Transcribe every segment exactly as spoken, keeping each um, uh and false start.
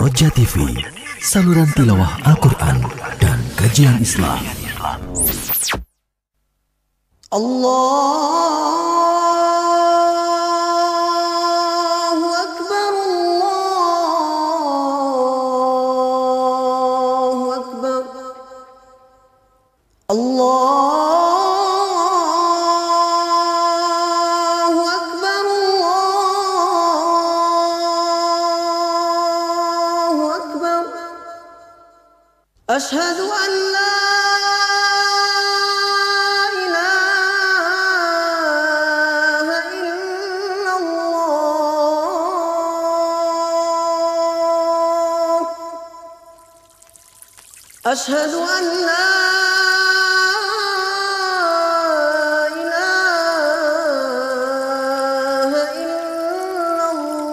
Roja T V, saluran tilawah Al-Quran dan kajian Islam. Allahu Akbar, Allahu Akbar, Allah. أشهد أن لا إله إلا الله. أشهد أن لا إله إلا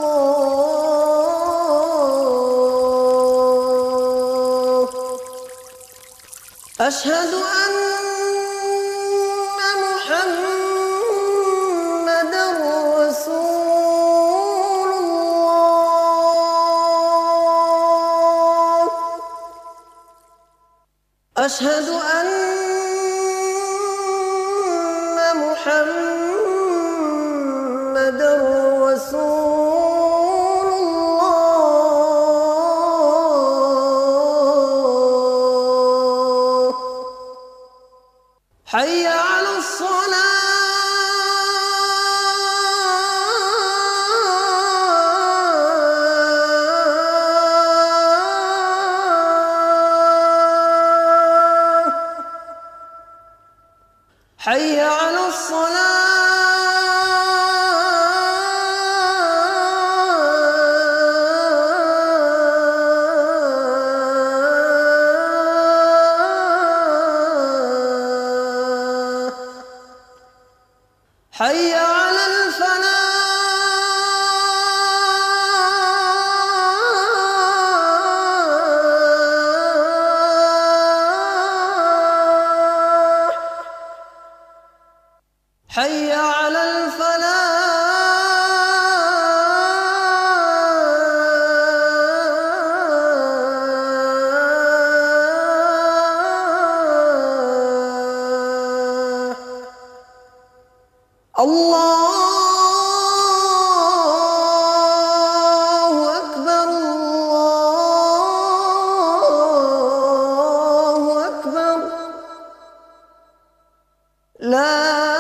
الله. أشهد أن محمدًا رسول الله. أشهد أن محمدًا رسول الله. حي على الصلاة. حي على الصلاة. حي على الفلاح. حي على الفلاح. الله أكبر، الله أكبر. لا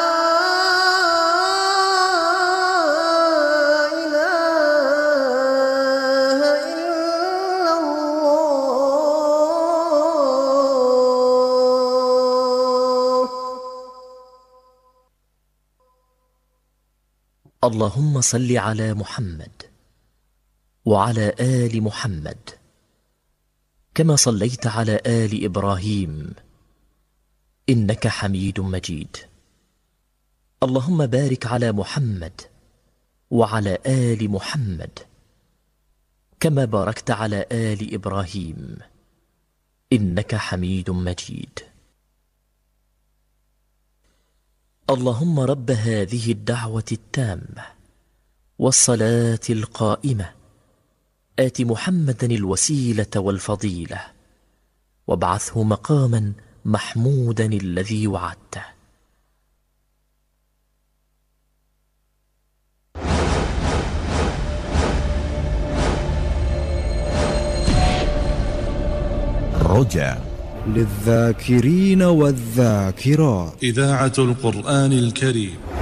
إله إلا الله. اللهم صل على محمد وعلى آل محمد كما صليت على آل إبراهيم إنك حميد مجيد. اللهم بارك على محمد وعلى آل محمد كما باركت على آل إبراهيم إنك حميد مجيد. اللهم رب هذه الدعوة التامة والصلاة القائمة آت محمدا الوسيلة والفضيلة وابعثه مقاما محمودا الذي وعدته. رجاء للذاكرين والذاكرات، إذاعة القرآن الكريم.